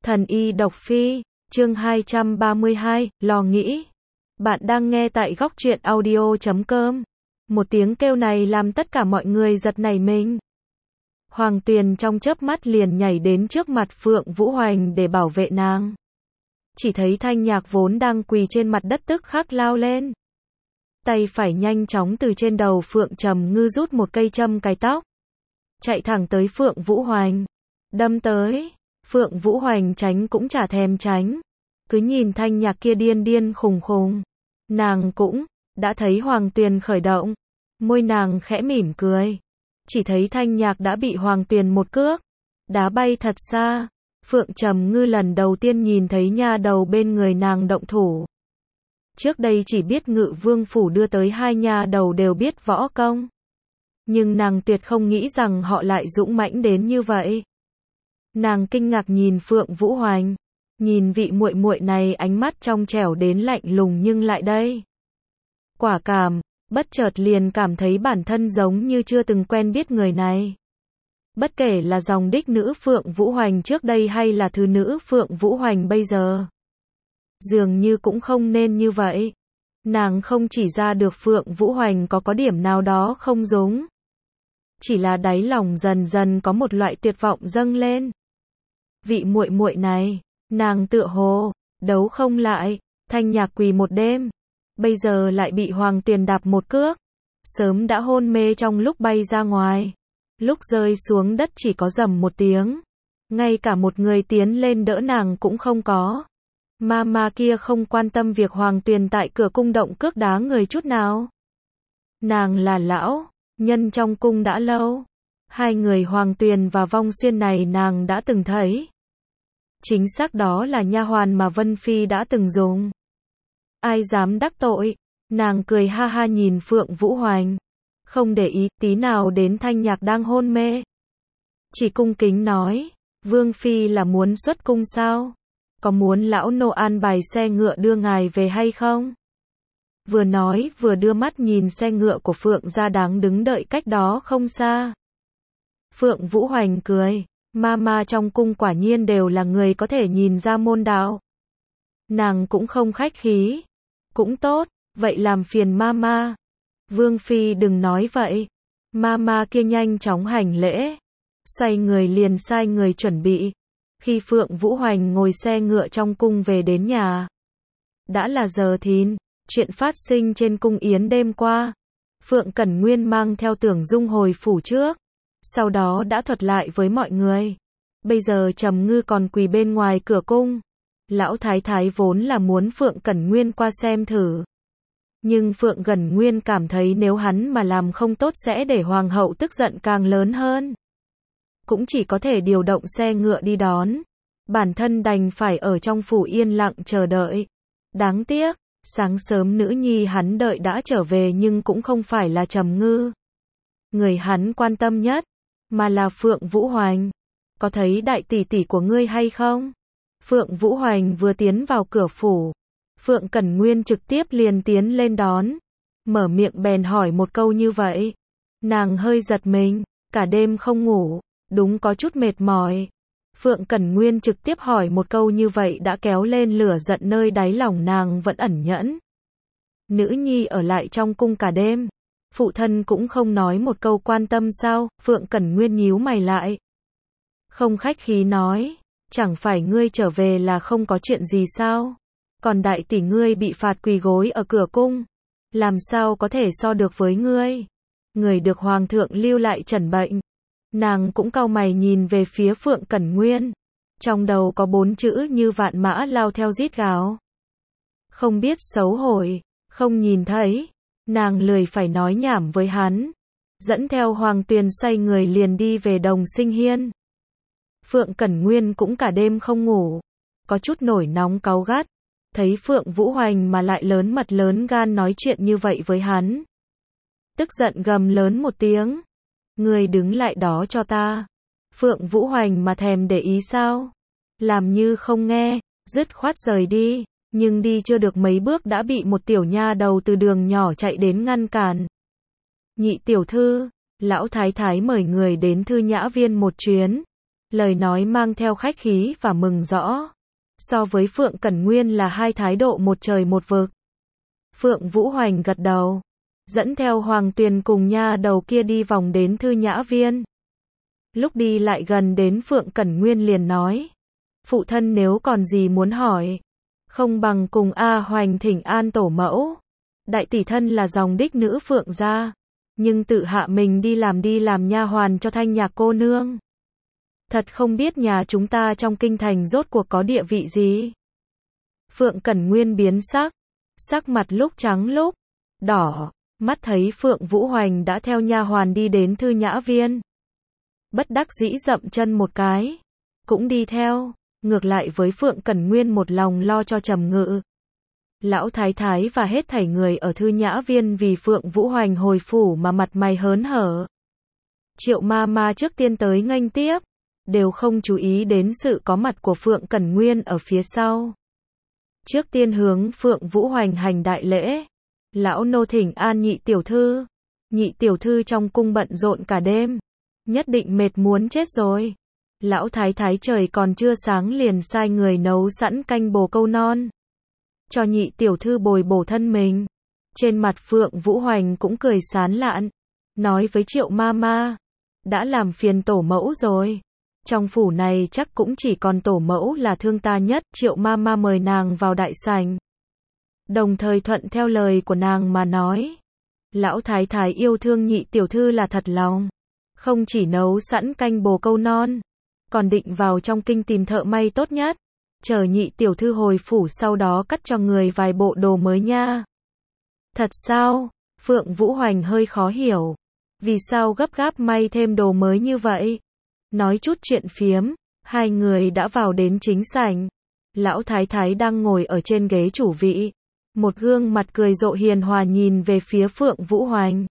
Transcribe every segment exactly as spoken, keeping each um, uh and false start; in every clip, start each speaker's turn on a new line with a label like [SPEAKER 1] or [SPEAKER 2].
[SPEAKER 1] Thần y độc phi, chương hai trăm ba mươi hai, lo nghĩ. Bạn đang nghe tại góc truyện audio chấm com. Một tiếng kêu này làm tất cả mọi người giật nảy mình. Hoàng Tuyền trong chớp mắt liền nhảy đến trước mặt Phượng Vũ Hoành để bảo vệ nàng. Chỉ thấy Thanh Nhạc vốn đang quỳ trên mặt đất tức khắc lao lên. Tay phải nhanh chóng từ trên đầu Phượng Trầm Ngư rút một cây châm cài tóc. Chạy thẳng tới Phượng Vũ Hoành. Đâm tới. Phượng Vũ Hoành tránh cũng chả thèm tránh. Cứ nhìn Thanh Nhạc kia điên điên khùng khùng. Nàng cũng đã thấy Hoàng Tuyền khởi động. Môi nàng khẽ mỉm cười. Chỉ thấy Thanh Nhạc đã bị Hoàng Tuyền một cước đá bay thật xa. Phượng Trầm Ngư lần đầu tiên nhìn thấy nha đầu bên người nàng động thủ. Trước đây chỉ biết Ngự Vương phủ đưa tới hai nha đầu đều biết võ công. Nhưng nàng tuyệt không nghĩ rằng họ lại dũng mãnh đến như vậy. Nàng kinh ngạc nhìn Phượng Vũ Hoành, nhìn vị muội muội này ánh mắt trong trẻo đến lạnh lùng nhưng lại đây. Quả cảm, bất chợt liền cảm thấy bản thân giống như chưa từng quen biết người này. Bất kể là dòng đích nữ Phượng Vũ Hoành trước đây hay là thứ nữ Phượng Vũ Hoành bây giờ. Dường như cũng không nên như vậy. Nàng không chỉ ra được Phượng Vũ Hoành có có điểm nào đó không giống. Chỉ là đáy lòng dần dần có một loại tuyệt vọng dâng lên. Vị muội muội này, nàng tựa hồ đấu không lại, Thanh Nhạc quỳ một đêm, bây giờ lại bị Hoàng Tuyền đạp một cước, sớm đã hôn mê trong lúc bay ra ngoài, lúc rơi xuống đất chỉ có rầm một tiếng, ngay cả một người tiến lên đỡ nàng cũng không có. Ma ma kia không quan tâm việc Hoàng Tuyền tại cửa cung động cước đá người chút nào. Nàng là lão nhân trong cung đã lâu. Hai người Hoàng Tuyền và Vong Xuyên này nàng đã từng thấy. Chính xác đó là nha hoàn mà Vân Phi đã từng dùng. Ai dám đắc tội. Nàng cười ha ha nhìn Phượng Vũ Hoành, không để ý tí nào đến Thanh Nhạc đang hôn mê. Chỉ cung kính nói, Vương Phi là muốn xuất cung sao? Có muốn lão nô an bài xe ngựa đưa ngài về hay không? Vừa nói vừa đưa mắt nhìn xe ngựa của Phượng gia đáng đứng đợi cách đó không xa. Phượng Vũ Hoành cười, ma ma trong cung quả nhiên đều là người có thể nhìn ra môn đạo. Nàng cũng không khách khí. Cũng tốt, vậy làm phiền ma ma. Vương Phi đừng nói vậy. Ma ma kia nhanh chóng hành lễ. Xoay người liền sai người chuẩn bị. Khi Phượng Vũ Hoành ngồi xe ngựa trong cung về đến nhà. Đã là giờ thìn, chuyện phát sinh trên cung yến đêm qua. Phượng Cẩn Nguyên mang theo Tưởng Dung hồi phủ trước. Sau đó đã thuật lại với mọi người. Bây giờ Trầm Ngư còn quỳ bên ngoài cửa cung. Lão Thái Thái vốn là muốn Phượng Cẩn Nguyên qua xem thử. Nhưng Phượng Cẩn Nguyên cảm thấy nếu hắn mà làm không tốt sẽ để Hoàng hậu tức giận càng lớn hơn. Cũng chỉ có thể điều động xe ngựa đi đón. Bản thân đành phải ở trong phủ yên lặng chờ đợi. Đáng tiếc, sáng sớm nữ nhi hắn đợi đã trở về nhưng cũng không phải là Trầm Ngư. Người hắn quan tâm nhất, mà là Phượng Vũ Hoành. Có thấy đại tỷ tỷ của ngươi hay không? Phượng Vũ Hoành vừa tiến vào cửa phủ. Phượng Cẩn Nguyên trực tiếp liền tiến lên đón. Mở miệng bèn hỏi một câu như vậy. Nàng hơi giật mình, cả đêm không ngủ, đúng có chút mệt mỏi. Phượng Cẩn Nguyên trực tiếp hỏi một câu như vậy đã kéo lên lửa giận nơi đáy lòng nàng vẫn ẩn nhẫn. Nữ nhi ở lại trong cung cả đêm. Phụ thân cũng không nói một câu quan tâm sao? Phượng Cẩn Nguyên nhíu mày lại. Không khách khí nói, chẳng phải ngươi trở về là không có chuyện gì sao? Còn đại tỷ ngươi bị phạt quỳ gối ở cửa cung, làm sao có thể so được với ngươi? Người được hoàng thượng lưu lại trần bệnh. Nàng cũng cau mày nhìn về phía Phượng Cẩn Nguyên. Trong đầu có bốn chữ như vạn mã lao theo rít gào. Không biết xấu hổ, không nhìn thấy. Nàng lười phải nói nhảm với hắn. Dẫn theo Hoàng Tuyền xoay người liền đi về Đồng Sinh Hiên. Phượng Cẩn Nguyên cũng cả đêm không ngủ. Có chút nổi nóng cáu gắt. Thấy Phượng Vũ Hoành mà lại lớn mật lớn gan nói chuyện như vậy với hắn. Tức giận gầm lớn một tiếng. Ngươi đứng lại đó cho ta. Phượng Vũ Hoành mà thèm để ý sao? Làm như không nghe, dứt khoát rời đi. Nhưng đi chưa được mấy bước đã bị một tiểu nha đầu từ đường nhỏ chạy đến ngăn cản. Nhị tiểu thư, lão thái thái mời người đến thư nhã viên một chuyến. lời nói mang theo khách khí và mừng rõ. So với Phượng Cẩn Nguyên là hai thái độ một trời một vực. Phượng Vũ Hoành gật đầu, dẫn theo Hoàng Tuyền cùng nha đầu kia đi vòng đến Thư Nhã Viên. Lúc đi lại gần đến Phượng Cẩn Nguyên liền nói, phụ thân nếu còn gì muốn hỏi, không bằng cùng A Hoành thỉnh an tổ mẫu. Đại tỷ thân là dòng đích nữ Phượng gia, nhưng tự hạ mình đi làm đi làm nha hoàn cho Thanh Nhạc cô nương. Thật không biết nhà chúng ta trong kinh thành rốt cuộc có địa vị gì. Phượng Cẩn Nguyên biến sắc, sắc mặt lúc trắng lúc đỏ, mắt thấy Phượng Vũ Hoành đã theo nha hoàn đi đến Thư Nhã Viên. Bất đắc dĩ dậm chân một cái, cũng đi theo, ngược lại với Phượng Cẩn Nguyên một lòng lo cho Trầm Ngự. Lão thái thái và hết thảy người ở Thư Nhã Viên vì Phượng Vũ Hoành hồi phủ mà mặt mày hớn hở. Triệu ma ma trước tiên tới nghênh tiếp, đều không chú ý đến sự có mặt của Phượng Cẩn Nguyên ở phía sau. Trước tiên hướng Phượng Vũ Hoành hành đại lễ. Lão nô thỉnh an nhị tiểu thư. Nhị tiểu thư trong cung bận rộn cả đêm, nhất định mệt muốn chết rồi. Lão thái thái trời còn chưa sáng liền sai người nấu sẵn canh bồ câu non, cho nhị tiểu thư bồi bổ thân mình. Trên mặt Phượng Vũ Hoành cũng cười sán lạn, nói với Triệu ma ma, đã làm phiền tổ mẫu rồi. Trong phủ này chắc cũng chỉ còn tổ mẫu là thương ta nhất. Triệu ma ma mời nàng vào đại sảnh, đồng thời thuận theo lời của nàng mà nói. Lão thái thái yêu thương nhị tiểu thư là thật lòng, không chỉ nấu sẵn canh bồ câu non, còn định vào trong kinh tìm thợ may tốt nhất, chờ nhị tiểu thư hồi phủ sau đó cắt cho người vài bộ đồ mới nha. Thật sao? Phượng Vũ Hoành hơi khó hiểu, vì sao gấp gáp may thêm đồ mới như vậy? Nói chút chuyện phiếm, hai người đã vào đến chính sảnh. Lão thái thái đang ngồi ở trên ghế chủ vị, một gương mặt cười rộ hiền hòa nhìn về phía Phượng Vũ Hoành.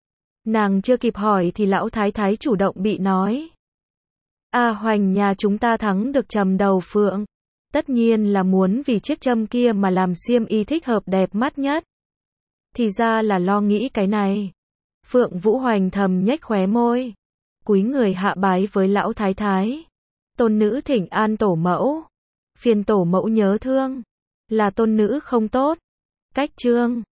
[SPEAKER 1] Nàng chưa kịp hỏi thì lão thái thái chủ động bị nói. A Hoành nhà chúng ta thắng được trầm đầu phượng, tất nhiên là muốn vì chiếc châm kia mà làm xiêm y thích hợp đẹp mắt nhất. Thì ra là lo nghĩ cái này. Phượng Vũ Hoành thầm nhếch khóe môi, cúi người hạ bái với lão thái thái. Tôn nữ thỉnh an tổ mẫu, phiền tổ mẫu nhớ thương, là tôn nữ không tốt. Cách chương